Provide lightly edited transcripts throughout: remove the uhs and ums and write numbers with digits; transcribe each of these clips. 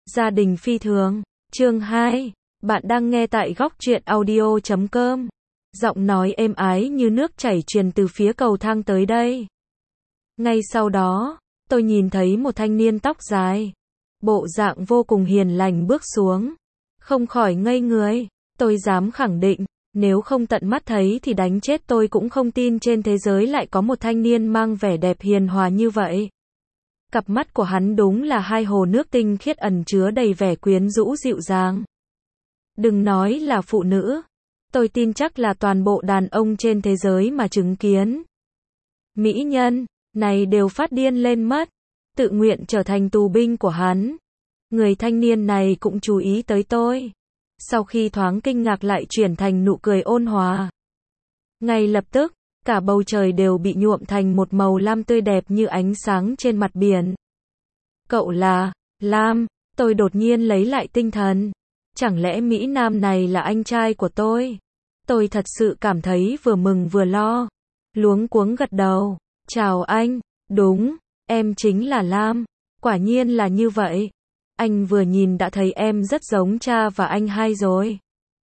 Gia đình phi thường. Chương 2. Bạn đang nghe tại góc truyện audio.com. Giọng nói êm ái như nước chảy truyền từ phía cầu thang tới đây. Ngay sau đó, tôi nhìn thấy một thanh niên tóc dài, bộ dạng vô cùng hiền lành bước xuống. Không khỏi ngây người, tôi dám khẳng định, nếu không tận mắt thấy thì đánh chết tôi cũng không tin trên thế giới lại có một thanh niên mang vẻ đẹp hiền hòa như vậy. Cặp mắt của hắn đúng là hai hồ nước tinh khiết ẩn chứa đầy vẻ quyến rũ dịu dàng. Đừng nói là phụ nữ, tôi tin chắc là toàn bộ đàn ông trên thế giới mà chứng kiến mỹ nhân này đều phát điên lên mất, tự nguyện trở thành tù binh của hắn. Người thanh niên này cũng chú ý tới tôi, sau khi thoáng kinh ngạc lại chuyển thành nụ cười ôn hòa. Ngay lập tức, cả bầu trời đều bị nhuộm thành một màu lam tươi đẹp như ánh sáng trên mặt biển. Cậu là Lam, tôi đột nhiên lấy lại tinh thần. Chẳng lẽ Mỹ Nam này là anh trai của tôi? Tôi thật sự cảm thấy vừa mừng vừa lo. Luống cuống gật đầu. Chào anh, đúng, em chính là Lam. Quả nhiên là như vậy. Anh vừa nhìn đã thấy em rất giống cha và anh hai rồi.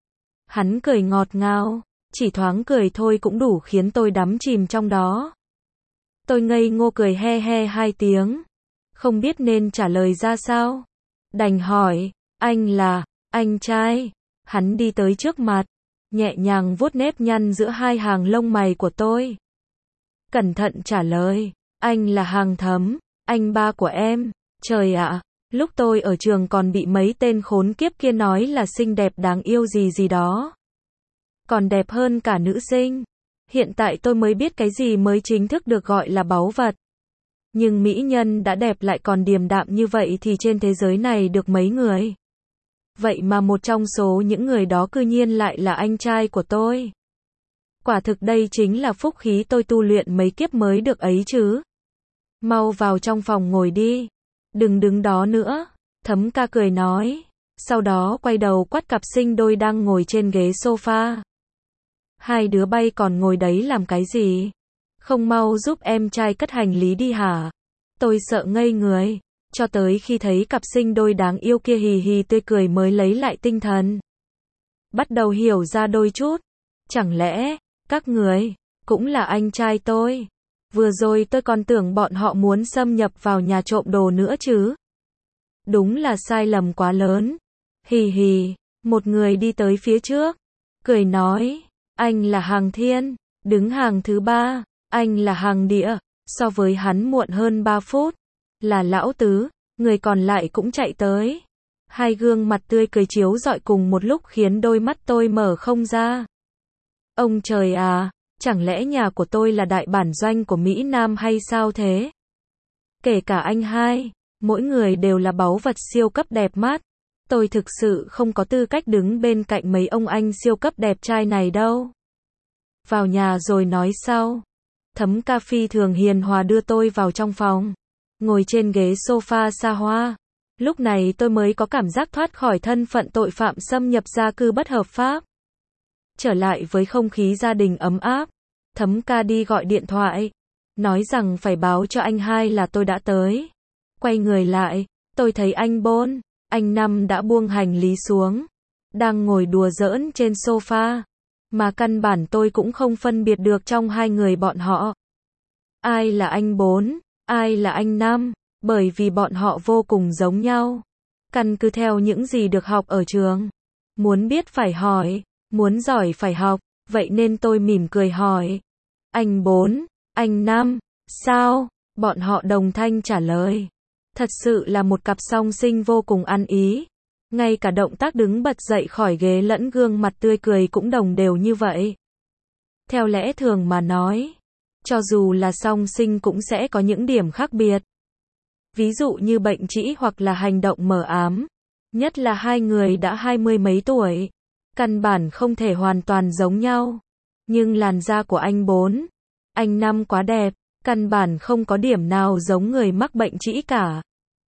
Hắn cười ngọt ngào. Chỉ thoáng cười thôi cũng đủ khiến tôi đắm chìm trong đó. Tôi ngây ngô cười he he hai tiếng. Không biết nên trả lời ra sao. Đành hỏi, anh là anh trai. Hắn đi tới trước mặt, nhẹ nhàng vuốt nếp nhăn giữa hai hàng lông mày của tôi. Cẩn thận trả lời, anh là Hàng Thấm, anh ba của em. Trời ạ, lúc tôi ở trường còn bị mấy tên khốn kiếp kia nói là xinh đẹp đáng yêu gì gì đó. Còn đẹp hơn cả nữ sinh. Hiện tại tôi mới biết cái gì mới chính thức được gọi là báu vật. Nhưng mỹ nhân đã đẹp lại còn điềm đạm như vậy thì trên thế giới này được mấy người. Vậy mà một trong số những người đó cư nhiên lại là anh trai của tôi. Quả thực đây chính là phúc khí tôi tu luyện mấy kiếp mới được ấy chứ. Mau vào trong phòng ngồi đi. Đừng đứng đó nữa. Thấm ca cười nói. Sau đó quay đầu quát cặp sinh đôi đang ngồi trên ghế sofa. Hai đứa bay còn ngồi đấy làm cái gì? Không mau giúp em trai cất hành lý đi hả? Tôi sợ ngây người. Cho tới khi thấy cặp sinh đôi đáng yêu kia hì hì tươi cười mới lấy lại tinh thần. Bắt đầu hiểu ra đôi chút. Chẳng lẽ, các người, cũng là anh trai tôi? Vừa rồi tôi còn tưởng bọn họ muốn xâm nhập vào nhà trộm đồ nữa chứ. Đúng là sai lầm quá lớn. Hì hì, một người đi tới phía trước. Cười nói, anh là Hàng Thiên, đứng hàng thứ 3, anh là Hàng Địa. So với hắn muộn hơn 3 phút. Là Lão Tứ, người còn lại cũng chạy tới. Hai gương mặt tươi cười chiếu rọi cùng một lúc khiến đôi mắt tôi mở không ra. Ông trời à, chẳng lẽ nhà của tôi là đại bản doanh của Mỹ Nam hay sao thế? Kể cả anh hai, mỗi người đều là báu vật siêu cấp đẹp mắt. Tôi thực sự không có tư cách đứng bên cạnh mấy ông anh siêu cấp đẹp trai này đâu. Vào nhà rồi nói sau. Thấm ca phi thường hiền hòa đưa tôi vào trong phòng. Ngồi trên ghế sofa xa hoa. Lúc này tôi mới có cảm giác thoát khỏi thân phận tội phạm xâm nhập gia cư bất hợp pháp. Trở lại với không khí gia đình ấm áp. Thấm ca đi gọi điện thoại. Nói rằng phải báo cho anh hai là tôi đã tới. Quay người lại, tôi thấy anh Bốn, anh Năm đã buông hành lý xuống. Đang ngồi đùa giỡn trên sofa. Mà căn bản tôi cũng không phân biệt được trong hai người bọn họ. Ai là anh Bốn, ai là anh Năm, bởi vì bọn họ vô cùng giống nhau. Căn cứ theo những gì được học ở trường. Muốn biết phải hỏi, muốn giỏi phải học, vậy nên tôi mỉm cười hỏi. Anh Bốn, anh Năm, sao? Bọn họ đồng thanh trả lời. Thật sự là một cặp song sinh vô cùng ăn ý. Ngay cả động tác đứng bật dậy khỏi ghế lẫn gương mặt tươi cười cũng đồng đều như vậy. Theo lẽ thường mà nói, cho dù là song sinh cũng sẽ có những điểm khác biệt. Ví dụ như bệnh trĩ hoặc là hành động mờ ám. Nhất là hai người đã 20 mấy tuổi. Căn bản không thể hoàn toàn giống nhau. Nhưng làn da của anh Bốn, anh Năm quá đẹp. Căn bản không có điểm nào giống người mắc bệnh trĩ cả.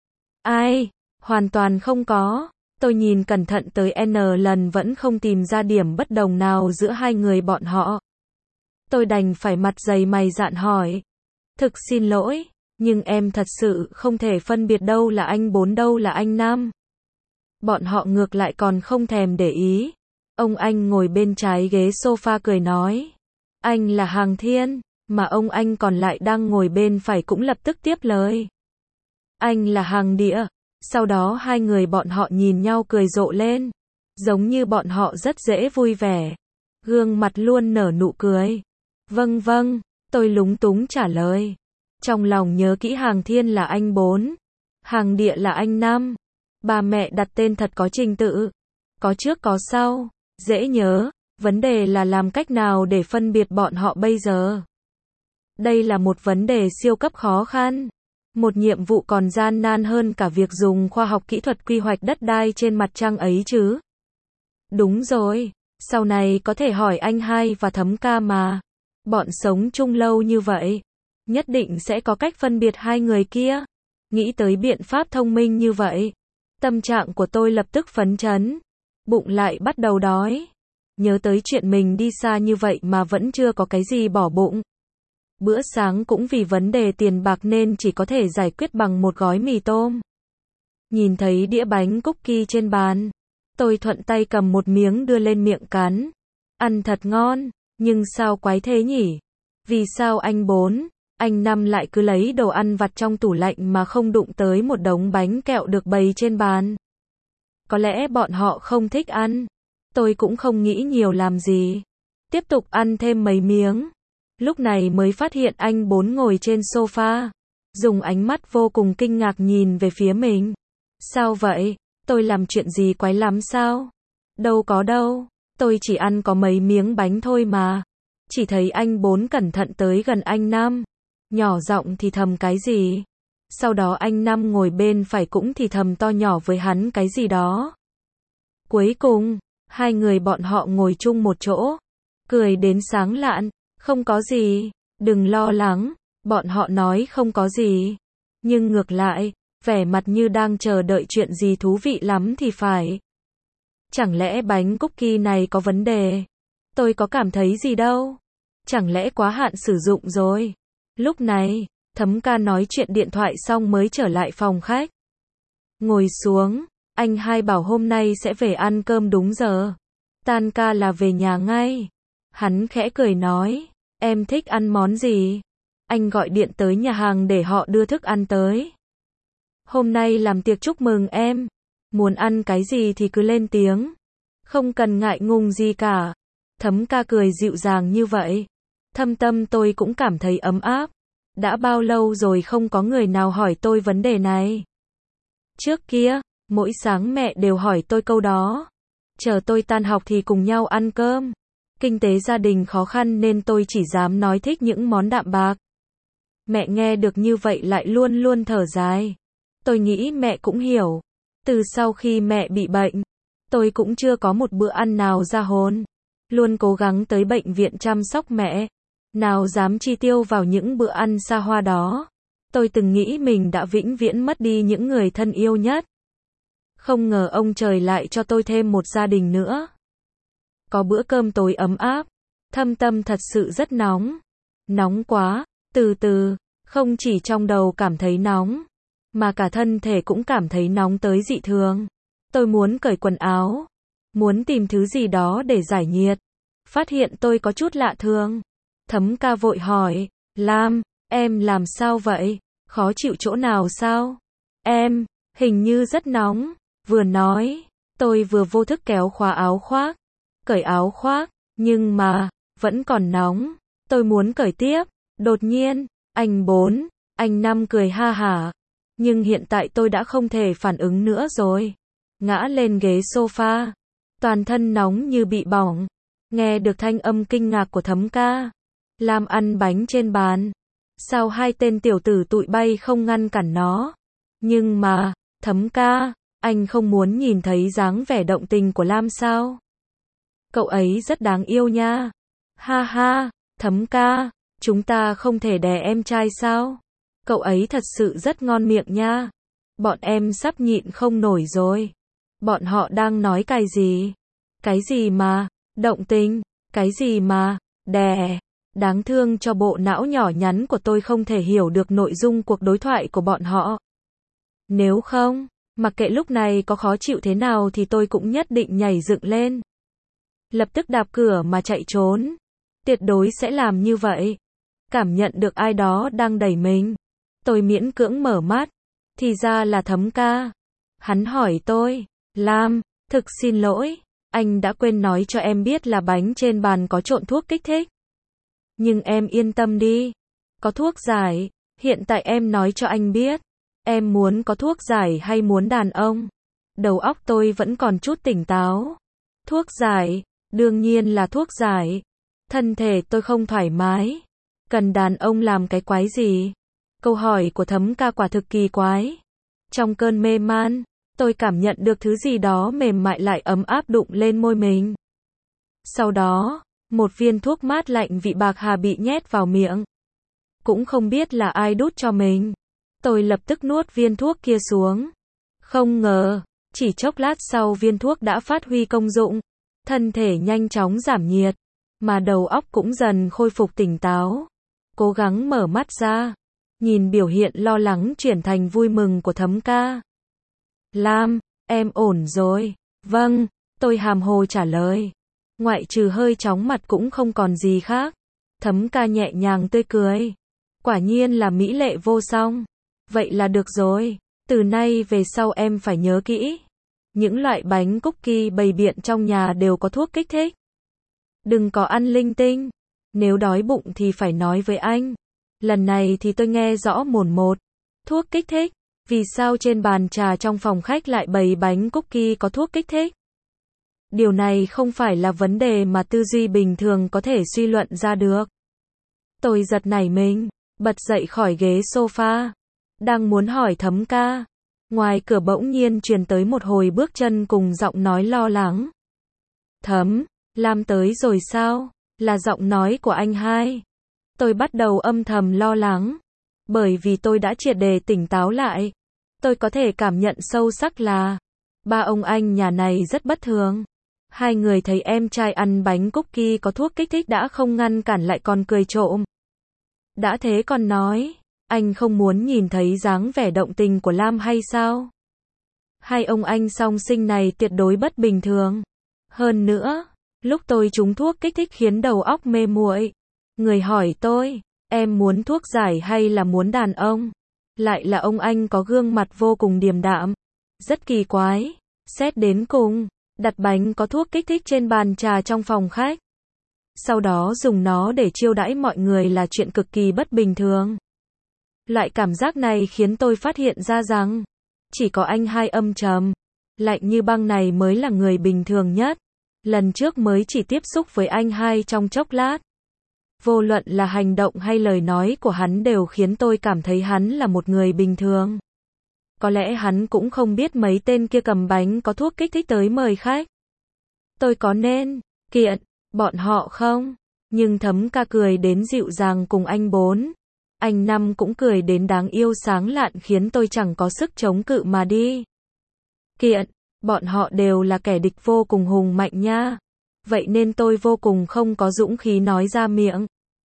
Ai? Hoàn toàn không có. Tôi nhìn cẩn thận tới N lần vẫn không tìm ra điểm bất đồng nào giữa hai người bọn họ. Tôi đành phải mặt dày mày dạn hỏi. Thực xin lỗi, nhưng em thật sự không thể phân biệt đâu là anh Bốn đâu là anh Năm. Bọn họ ngược lại còn không thèm để ý. Ông anh ngồi bên trái ghế sofa cười nói. Anh là Hàng Thiên, mà ông anh còn lại đang ngồi bên phải cũng lập tức tiếp lời. Anh là Hàng Địa. Sau đó hai người bọn họ nhìn nhau cười rộ lên. Giống như bọn họ rất dễ vui vẻ. Gương mặt luôn nở nụ cười. Vâng vâng, tôi lúng túng trả lời. Trong lòng nhớ kỹ Hàng Thiên là anh 4. Hàng Địa là anh 5. Bà mẹ đặt tên thật có trình tự. Có trước có sau. Dễ nhớ. Vấn đề là làm cách nào để phân biệt bọn họ bây giờ. Đây là một vấn đề siêu cấp khó khăn. Một nhiệm vụ còn gian nan hơn cả việc dùng khoa học kỹ thuật quy hoạch đất đai trên mặt trăng ấy chứ. Đúng rồi. Sau này có thể hỏi anh hai và Thấm ca mà. Bọn sống chung lâu như vậy. Nhất định sẽ có cách phân biệt hai người kia. Nghĩ tới biện pháp thông minh như vậy. Tâm trạng của tôi lập tức phấn chấn. Bụng lại bắt đầu đói. Nhớ tới chuyện mình đi xa như vậy mà vẫn chưa có cái gì bỏ bụng. Bữa sáng cũng vì vấn đề tiền bạc nên chỉ có thể giải quyết bằng một gói mì tôm. Nhìn thấy đĩa bánh cookie trên bàn. Tôi thuận tay cầm một miếng đưa lên miệng cắn. Ăn thật ngon, nhưng sao quái thế nhỉ? Vì sao anh 4, anh 5 lại cứ lấy đồ ăn vặt trong tủ lạnh mà không đụng tới một đống bánh kẹo được bày trên bàn? Có lẽ bọn họ không thích ăn. Tôi cũng không nghĩ nhiều làm gì. Tiếp tục ăn thêm mấy miếng. Lúc này mới phát hiện anh 4 ngồi trên sofa. Dùng ánh mắt vô cùng kinh ngạc nhìn về phía mình. Sao vậy? Tôi làm chuyện gì quái lắm sao? Đâu có đâu. Tôi chỉ ăn có mấy miếng bánh thôi mà. Chỉ thấy anh 4 cẩn thận tới gần anh 5. Nhỏ giọng thì thầm cái gì. Sau đó anh 5 ngồi bên phải cũng thì thầm to nhỏ với hắn cái gì đó. Cuối cùng, hai người bọn họ ngồi chung một chỗ. Cười đến sáng lạn. Không có gì. Đừng lo lắng. Bọn họ nói không có gì. Nhưng ngược lại, vẻ mặt như đang chờ đợi chuyện gì thú vị lắm thì phải. Chẳng lẽ bánh cookie này có vấn đề? Tôi có cảm thấy gì đâu. Chẳng lẽ quá hạn sử dụng rồi? Lúc này, Thấm ca nói chuyện điện thoại xong mới trở lại phòng khách. Ngồi xuống, anh hai bảo hôm nay sẽ về ăn cơm đúng giờ. Tan ca là về nhà ngay. Hắn khẽ cười nói, em thích ăn món gì? Anh gọi điện tới nhà hàng để họ đưa thức ăn tới. Hôm nay làm tiệc chúc mừng em. Muốn ăn cái gì thì cứ lên tiếng. Không cần ngại ngùng gì cả. Thấm ca cười dịu dàng như vậy. Thâm tâm tôi cũng cảm thấy ấm áp. Đã bao lâu rồi không có người nào hỏi tôi vấn đề này. Trước kia, mỗi sáng mẹ đều hỏi tôi câu đó. Chờ tôi tan học thì cùng nhau ăn cơm. Kinh tế gia đình khó khăn nên tôi chỉ dám nói thích những món đạm bạc. Mẹ nghe được như vậy lại luôn luôn thở dài. Tôi nghĩ mẹ cũng hiểu. Từ sau khi mẹ bị bệnh, tôi cũng chưa có một bữa ăn nào ra hồn. Luôn cố gắng tới bệnh viện chăm sóc mẹ. Nào dám chi tiêu vào những bữa ăn xa hoa đó. Tôi từng nghĩ mình đã vĩnh viễn mất đi những người thân yêu nhất. Không ngờ ông trời lại cho tôi thêm một gia đình nữa. Có bữa cơm tối ấm áp. Thâm tâm thật sự rất nóng. Nóng quá. Từ từ, không chỉ trong đầu cảm thấy nóng, mà cả thân thể cũng cảm thấy nóng tới dị thường. Tôi muốn cởi quần áo. Muốn tìm thứ gì đó để giải nhiệt. Phát hiện tôi có chút lạ thường. Thấm ca vội hỏi, Lam, em làm sao vậy? Khó chịu chỗ nào sao? Em, hình như rất nóng. Vừa nói, tôi vừa vô thức kéo khóa áo khoác. Cởi áo khoác, nhưng mà, vẫn còn nóng. Tôi muốn cởi tiếp. Đột nhiên, anh 4, anh 5 cười ha hả. Nhưng hiện tại tôi đã không thể phản ứng nữa rồi. Ngã lên ghế sofa. Toàn thân nóng như bị bỏng. Nghe được thanh âm kinh ngạc của Thấm ca. Lam ăn bánh trên bàn. Sao hai tên tiểu tử tụi bay không ngăn cản nó? Nhưng mà, Thấm ca, anh không muốn nhìn thấy dáng vẻ động tình của Lam sao? Cậu ấy rất đáng yêu nha. Ha ha, Thấm ca, chúng ta không thể đè em trai sao? Cậu ấy thật sự rất ngon miệng nha. Bọn em sắp nhịn không nổi rồi. Bọn họ đang nói cái gì? Cái gì mà, động tình? Cái gì mà, đè? Đáng thương cho bộ não nhỏ nhắn của tôi không thể hiểu được nội dung cuộc đối thoại của bọn họ. Nếu không, Mặc kệ lúc này có khó chịu thế nào thì tôi cũng nhất định nhảy dựng lên. Lập tức đạp cửa mà chạy trốn. Tuyệt đối sẽ làm như vậy. Cảm nhận được ai đó đang đẩy mình. Tôi miễn cưỡng mở mắt. Thì ra là Thấm ca. Hắn hỏi tôi, Lam, thực xin lỗi, anh đã quên nói cho em biết là bánh trên bàn có trộn thuốc kích thích. Nhưng em yên tâm đi. Có thuốc giải, hiện tại em nói cho anh biết. Em muốn có thuốc giải hay muốn đàn ông? Đầu óc tôi vẫn còn chút tỉnh táo. Thuốc giải, đương nhiên là thuốc giải. Thân thể tôi không thoải mái. Cần đàn ông làm cái quái gì? Câu hỏi của Thấm ca quả thực kỳ quái. Trong cơn mê man, tôi cảm nhận được thứ gì đó mềm mại lại ấm áp đụng lên môi mình. Sau đó, một viên thuốc mát lạnh vị bạc hà bị nhét vào miệng. Cũng không biết là ai đút cho mình. Tôi lập tức nuốt viên thuốc kia xuống. Không ngờ, chỉ chốc lát sau viên thuốc đã phát huy công dụng. Thân thể nhanh chóng giảm nhiệt, mà đầu óc cũng dần khôi phục tỉnh táo. Cố gắng mở mắt ra, nhìn biểu hiện lo lắng chuyển thành vui mừng của Thấm ca. Lam, em ổn rồi. Vâng, tôi hàm hồ trả lời. Ngoại trừ hơi chóng mặt cũng không còn gì khác. Thấm ca nhẹ nhàng tươi cười. Quả nhiên là mỹ lệ vô song. Vậy là được rồi. Từ nay về sau em phải nhớ kỹ. Những loại bánh cookie bày biện trong nhà đều có thuốc kích thích. Đừng có ăn linh tinh. Nếu đói bụng thì phải nói với anh. Lần này thì tôi nghe rõ mồn một. Thuốc kích thích. Vì sao trên bàn trà trong phòng khách lại bày bánh cookie có thuốc kích thích? Điều này không phải là vấn đề mà tư duy bình thường có thể suy luận ra được. Tôi giật nảy mình, bật dậy khỏi ghế sofa. Đang muốn hỏi Thấm ca. Ngoài cửa bỗng nhiên truyền tới một hồi bước chân cùng giọng nói lo lắng. Thấm, Lam tới rồi sao? Là giọng nói của anh hai. Tôi bắt đầu âm thầm lo lắng. Bởi vì tôi đã triệt để tỉnh táo lại. Tôi có thể cảm nhận sâu sắc là ba ông anh nhà này rất bất thường. Hai người thấy em trai ăn bánh cookie có thuốc kích thích đã không ngăn cản lại còn cười trộm. Đã thế còn nói, anh không muốn nhìn thấy dáng vẻ động tình của Lam hay sao? Hai ông anh song sinh này tuyệt đối bất bình thường. Hơn nữa, lúc tôi trúng thuốc kích thích khiến đầu óc mê muội. Người hỏi tôi, em muốn thuốc giải hay là muốn đàn ông? Lại là ông anh có gương mặt vô cùng điềm đạm. Rất kỳ quái. Xét đến cùng, đặt bánh có thuốc kích thích trên bàn trà trong phòng khách. Sau đó dùng nó để chiêu đãi mọi người là chuyện cực kỳ bất bình thường. Loại cảm giác này khiến tôi phát hiện ra rằng, chỉ có anh hai âm trầm, lạnh như băng này mới là người bình thường nhất. Lần trước mới chỉ tiếp xúc với anh hai trong chốc lát. Vô luận là hành động hay lời nói của hắn đều khiến tôi cảm thấy hắn là một người bình thường. Có lẽ hắn cũng không biết mấy tên kia cầm bánh có thuốc kích thích tới mời khách. Tôi có nên kiện bọn họ không? Nhưng Thấm ca cười đến dịu dàng cùng anh bốn. Anh năm cũng cười đến đáng yêu sáng lạn khiến tôi chẳng có sức chống cự mà đi. Kiện, bọn họ đều là kẻ địch vô cùng hùng mạnh nha. Vậy nên tôi vô cùng không có dũng khí nói ra miệng.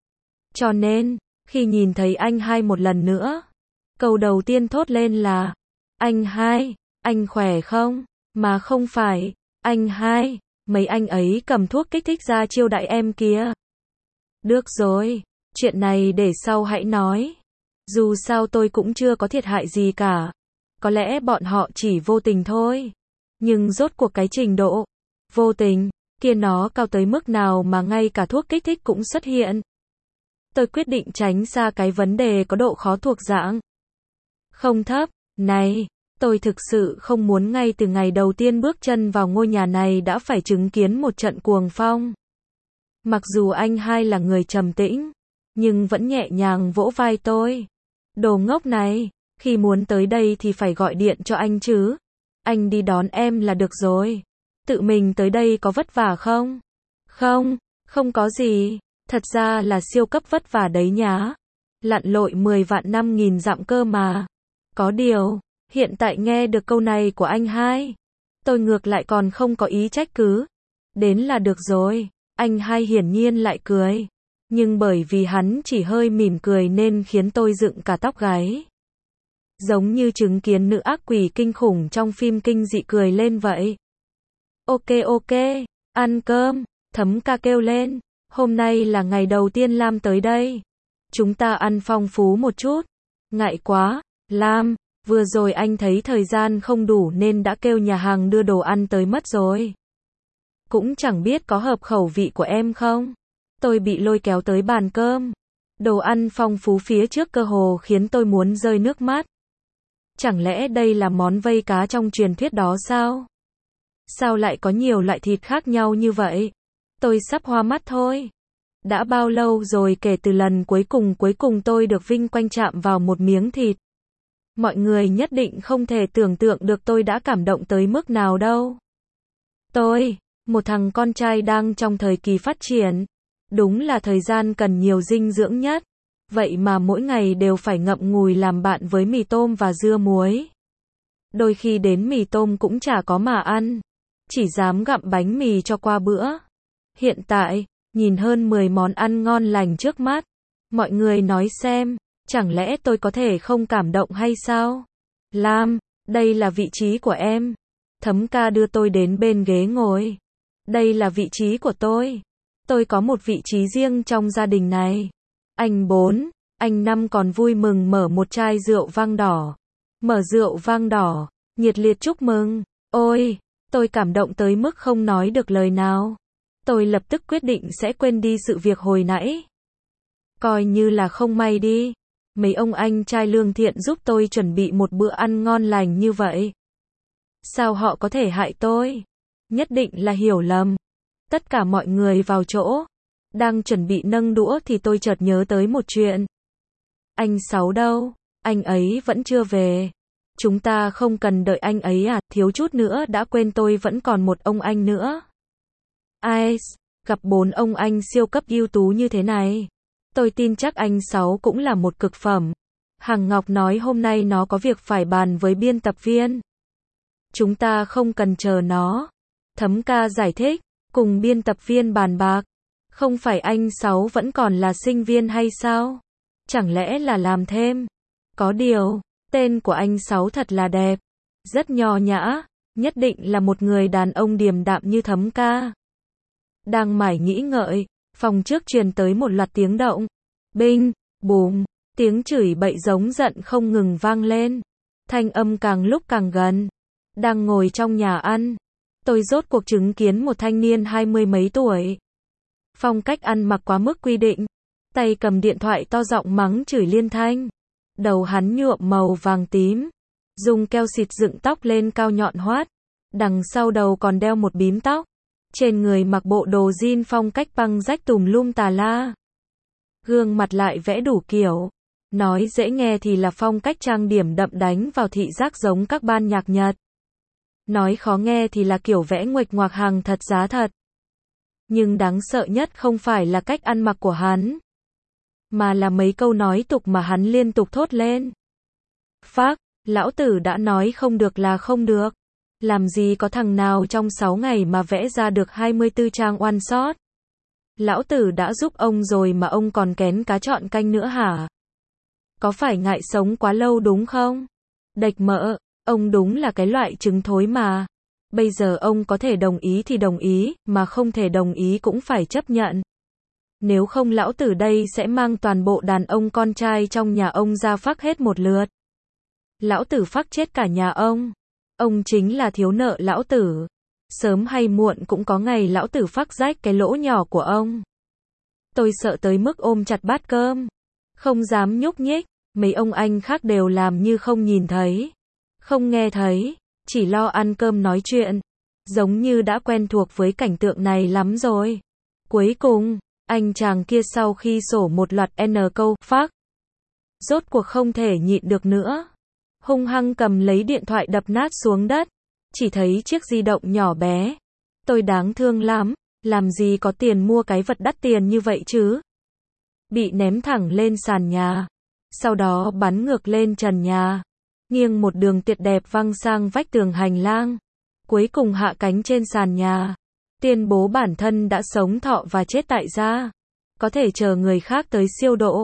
Cho nên, khi nhìn thấy anh hai một lần nữa, câu đầu tiên thốt lên là, anh hai, anh khỏe không? Mà không phải, anh hai, mấy anh ấy cầm thuốc kích thích ra chiêu đãi em kia. Được rồi, chuyện này để sau hãy nói. Dù sao tôi cũng chưa có thiệt hại gì cả. Có lẽ bọn họ chỉ vô tình thôi. Nhưng rốt cuộc cái trình độ vô tình kia nó cao tới mức nào mà ngay cả thuốc kích thích cũng xuất hiện. Tôi quyết định tránh xa cái vấn đề có độ khó thuộc dạng không thấp này. Tôi thực sự không muốn ngay từ ngày đầu tiên bước chân vào ngôi nhà này đã phải chứng kiến một trận cuồng phong. Mặc dù anh hai là người trầm tĩnh, nhưng vẫn nhẹ nhàng vỗ vai tôi. Đồ ngốc này, khi muốn tới đây thì phải gọi điện cho anh chứ. Anh đi đón em là được rồi. Tự mình tới đây có vất vả không? Không, không có gì. Thật ra là siêu cấp vất vả đấy nhá. Lặn lội 10 vạn 5.000 dặm cơ mà. Có điều, hiện tại nghe được câu này của anh hai, tôi ngược lại còn không có ý trách cứ. Đến là được rồi. Anh hai hiển nhiên lại cười. Nhưng bởi vì hắn chỉ hơi mỉm cười nên khiến tôi dựng cả tóc gáy. giống như chứng kiến nữ ác quỷ kinh khủng trong phim kinh dị cười lên vậy. Ok ok, ăn cơm, Thấm Ca kêu lên, hôm nay là ngày đầu tiên Lam tới đây. Chúng ta ăn phong phú một chút. Ngại quá, Lam, vừa rồi anh thấy thời gian không đủ nên đã kêu nhà hàng đưa đồ ăn tới mất rồi. Cũng chẳng biết có hợp khẩu vị của em không? Tôi bị lôi kéo tới bàn cơm. Đồ ăn phong phú phía trước cơ hồ khiến tôi muốn rơi nước mắt. Chẳng lẽ đây là món vây cá trong truyền thuyết đó sao? Sao lại có nhiều loại thịt khác nhau như vậy? Tôi sắp hoa mắt thôi. Đã bao lâu rồi kể từ lần cuối cùng tôi được vinh quang chạm vào một miếng thịt. Mọi người nhất định không thể tưởng tượng được tôi đã cảm động tới mức nào đâu. Tôi, một thằng con trai đang trong thời kỳ phát triển. Đúng là thời gian cần nhiều dinh dưỡng nhất. Vậy mà mỗi ngày đều phải ngậm ngùi làm bạn với mì tôm và dưa muối. Đôi khi đến mì tôm cũng chả có mà ăn. Chỉ dám gặm bánh mì cho qua bữa. Hiện tại, nhìn hơn 10 món ăn ngon lành trước mắt. Mọi người nói xem, chẳng lẽ tôi có thể không cảm động hay sao? Lam, đây là vị trí của em. Thấm Ca đưa tôi đến bên ghế ngồi. Đây là vị trí của tôi. Tôi có một vị trí riêng trong gia đình này. Anh 4, anh 5 còn vui mừng mở một chai rượu vang đỏ. Mở rượu vang đỏ, nhiệt liệt chúc mừng. Ôi, tôi cảm động tới mức không nói được lời nào. Tôi lập tức quyết định sẽ quên đi sự việc hồi nãy. Coi như là không may đi. Mấy ông anh trai lương thiện giúp tôi chuẩn bị một bữa ăn ngon lành như vậy. Sao họ có thể hại tôi? Nhất định là hiểu lầm. Tất cả mọi người vào chỗ. Đang chuẩn bị nâng đũa thì tôi chợt nhớ tới một chuyện. Anh Sáu đâu? Anh ấy vẫn chưa về. Chúng ta không cần đợi anh ấy à? Thiếu chút nữa đã quên tôi vẫn còn một ông anh nữa. Ai, gặp 4 ông anh siêu cấp ưu tú như thế này. Tôi tin chắc anh Sáu cũng là một cực phẩm. Hằng Ngọc nói hôm nay nó có việc phải bàn với biên tập viên. Chúng ta không cần chờ nó. Thấm Ca giải thích, cùng biên tập viên bàn bạc. Không phải anh Sáu vẫn còn là sinh viên hay sao? Chẳng lẽ là làm thêm? Có điều, tên của anh Sáu thật là đẹp. Rất nho nhã, nhất định là một người đàn ông điềm đạm như Thấm Ca. Đang mải nghĩ ngợi, phòng trước truyền tới một loạt tiếng động. Binh, bùm, tiếng chửi bậy giống giận không ngừng vang lên. Thanh âm càng lúc càng gần. Đang ngồi trong nhà ăn, tôi rốt cuộc chứng kiến một thanh niên 20 mấy tuổi. Phong cách ăn mặc quá mức quy định. Tay cầm điện thoại to giọng mắng chửi liên thanh. Đầu hắn nhuộm màu vàng tím. Dùng keo xịt dựng tóc lên cao nhọn hoắt. Đằng sau đầu còn đeo một bím tóc. Trên người mặc bộ đồ jean phong cách băng rách tùm lum tà la. Gương mặt lại vẽ đủ kiểu. Nói dễ nghe thì là phong cách trang điểm đậm đánh vào thị giác giống các ban nhạc Nhật. Nói khó nghe thì là kiểu vẽ nguệch ngoạc hàng thật giá thật. Nhưng đáng sợ nhất không phải là cách ăn mặc của hắn, mà là mấy câu nói tục mà hắn liên tục thốt lên. Phác, lão tử đã nói không được là không được. Làm gì có thằng nào trong 6 ngày mà vẽ ra được 24 trang one shot. Lão tử đã giúp ông rồi mà ông còn kén cá chọn canh nữa hả? Có phải ngại sống quá lâu đúng không? Đệch mỡ, ông đúng là cái loại trứng thối mà. Bây giờ ông có thể đồng ý thì đồng ý, mà không thể đồng ý cũng phải chấp nhận. Nếu không lão tử đây sẽ mang toàn bộ đàn ông con trai trong nhà ông ra phác hết một lượt. Lão tử phác chết cả nhà ông. Ông chính là thiếu nợ lão tử. Sớm hay muộn cũng có ngày lão tử phác rách cái lỗ nhỏ của ông. Tôi sợ tới mức ôm chặt bát cơm. Không dám nhúc nhích. Mấy ông anh khác đều làm như không nhìn thấy. Không nghe thấy. Chỉ lo ăn cơm nói chuyện. Giống như đã quen thuộc với cảnh tượng này lắm rồi. Cuối cùng, anh chàng kia sau khi sổ một loạt N câu phác, rốt cuộc không thể nhịn được nữa. Hung hăng cầm lấy điện thoại đập nát xuống đất. Chỉ thấy chiếc di động nhỏ bé. Tôi đáng thương lắm. Làm gì có tiền mua cái vật đắt tiền như vậy chứ? Bị ném thẳng lên sàn nhà. Sau đó bắn ngược lên trần nhà. Nghiêng một đường tuyệt đẹp văng sang vách tường hành lang. Cuối cùng hạ cánh trên sàn nhà. Tuyên bố bản thân đã sống thọ và chết tại gia. Có thể chờ người khác tới siêu độ.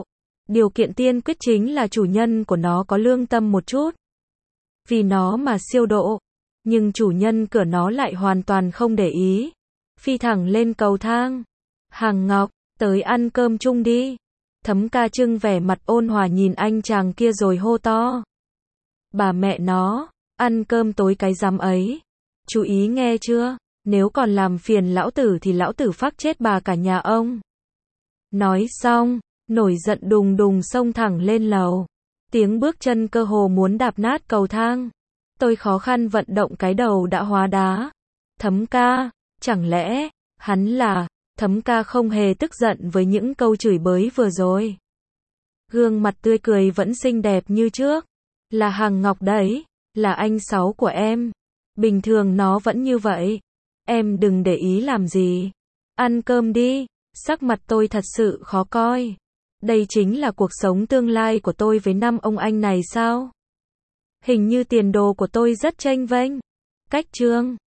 Điều kiện tiên quyết chính là chủ nhân của nó có lương tâm một chút. Vì nó mà siêu độ. Nhưng chủ nhân cửa nó lại hoàn toàn không để ý. Phi thẳng lên cầu thang. Hằng Ngọc, tới ăn cơm chung đi. Thấm Ca trưng vẻ mặt ôn hòa nhìn anh chàng kia rồi hô to. Bà mẹ nó, ăn cơm tối cái rắm ấy. Chú ý nghe chưa, nếu còn làm phiền lão tử thì lão tử phác chết bà cả nhà ông. Nói xong, nổi giận đùng đùng xông thẳng lên lầu. Tiếng bước chân cơ hồ muốn đạp nát cầu thang. Tôi khó khăn vận động cái đầu đã hóa đá. Thấm Ca, chẳng lẽ, hắn là... Thấm Ca không hề tức giận với những câu chửi bới vừa rồi. Gương mặt tươi cười vẫn xinh đẹp như trước. Là Hằng Ngọc đấy, là anh Sáu của em. Bình thường nó vẫn như vậy. Em đừng để ý làm gì. Ăn cơm đi, sắc mặt tôi thật sự khó coi. Đây chính là cuộc sống tương lai của tôi với năm ông anh này sao? Hình như tiền đồ của tôi rất chênh vênh. Cách chương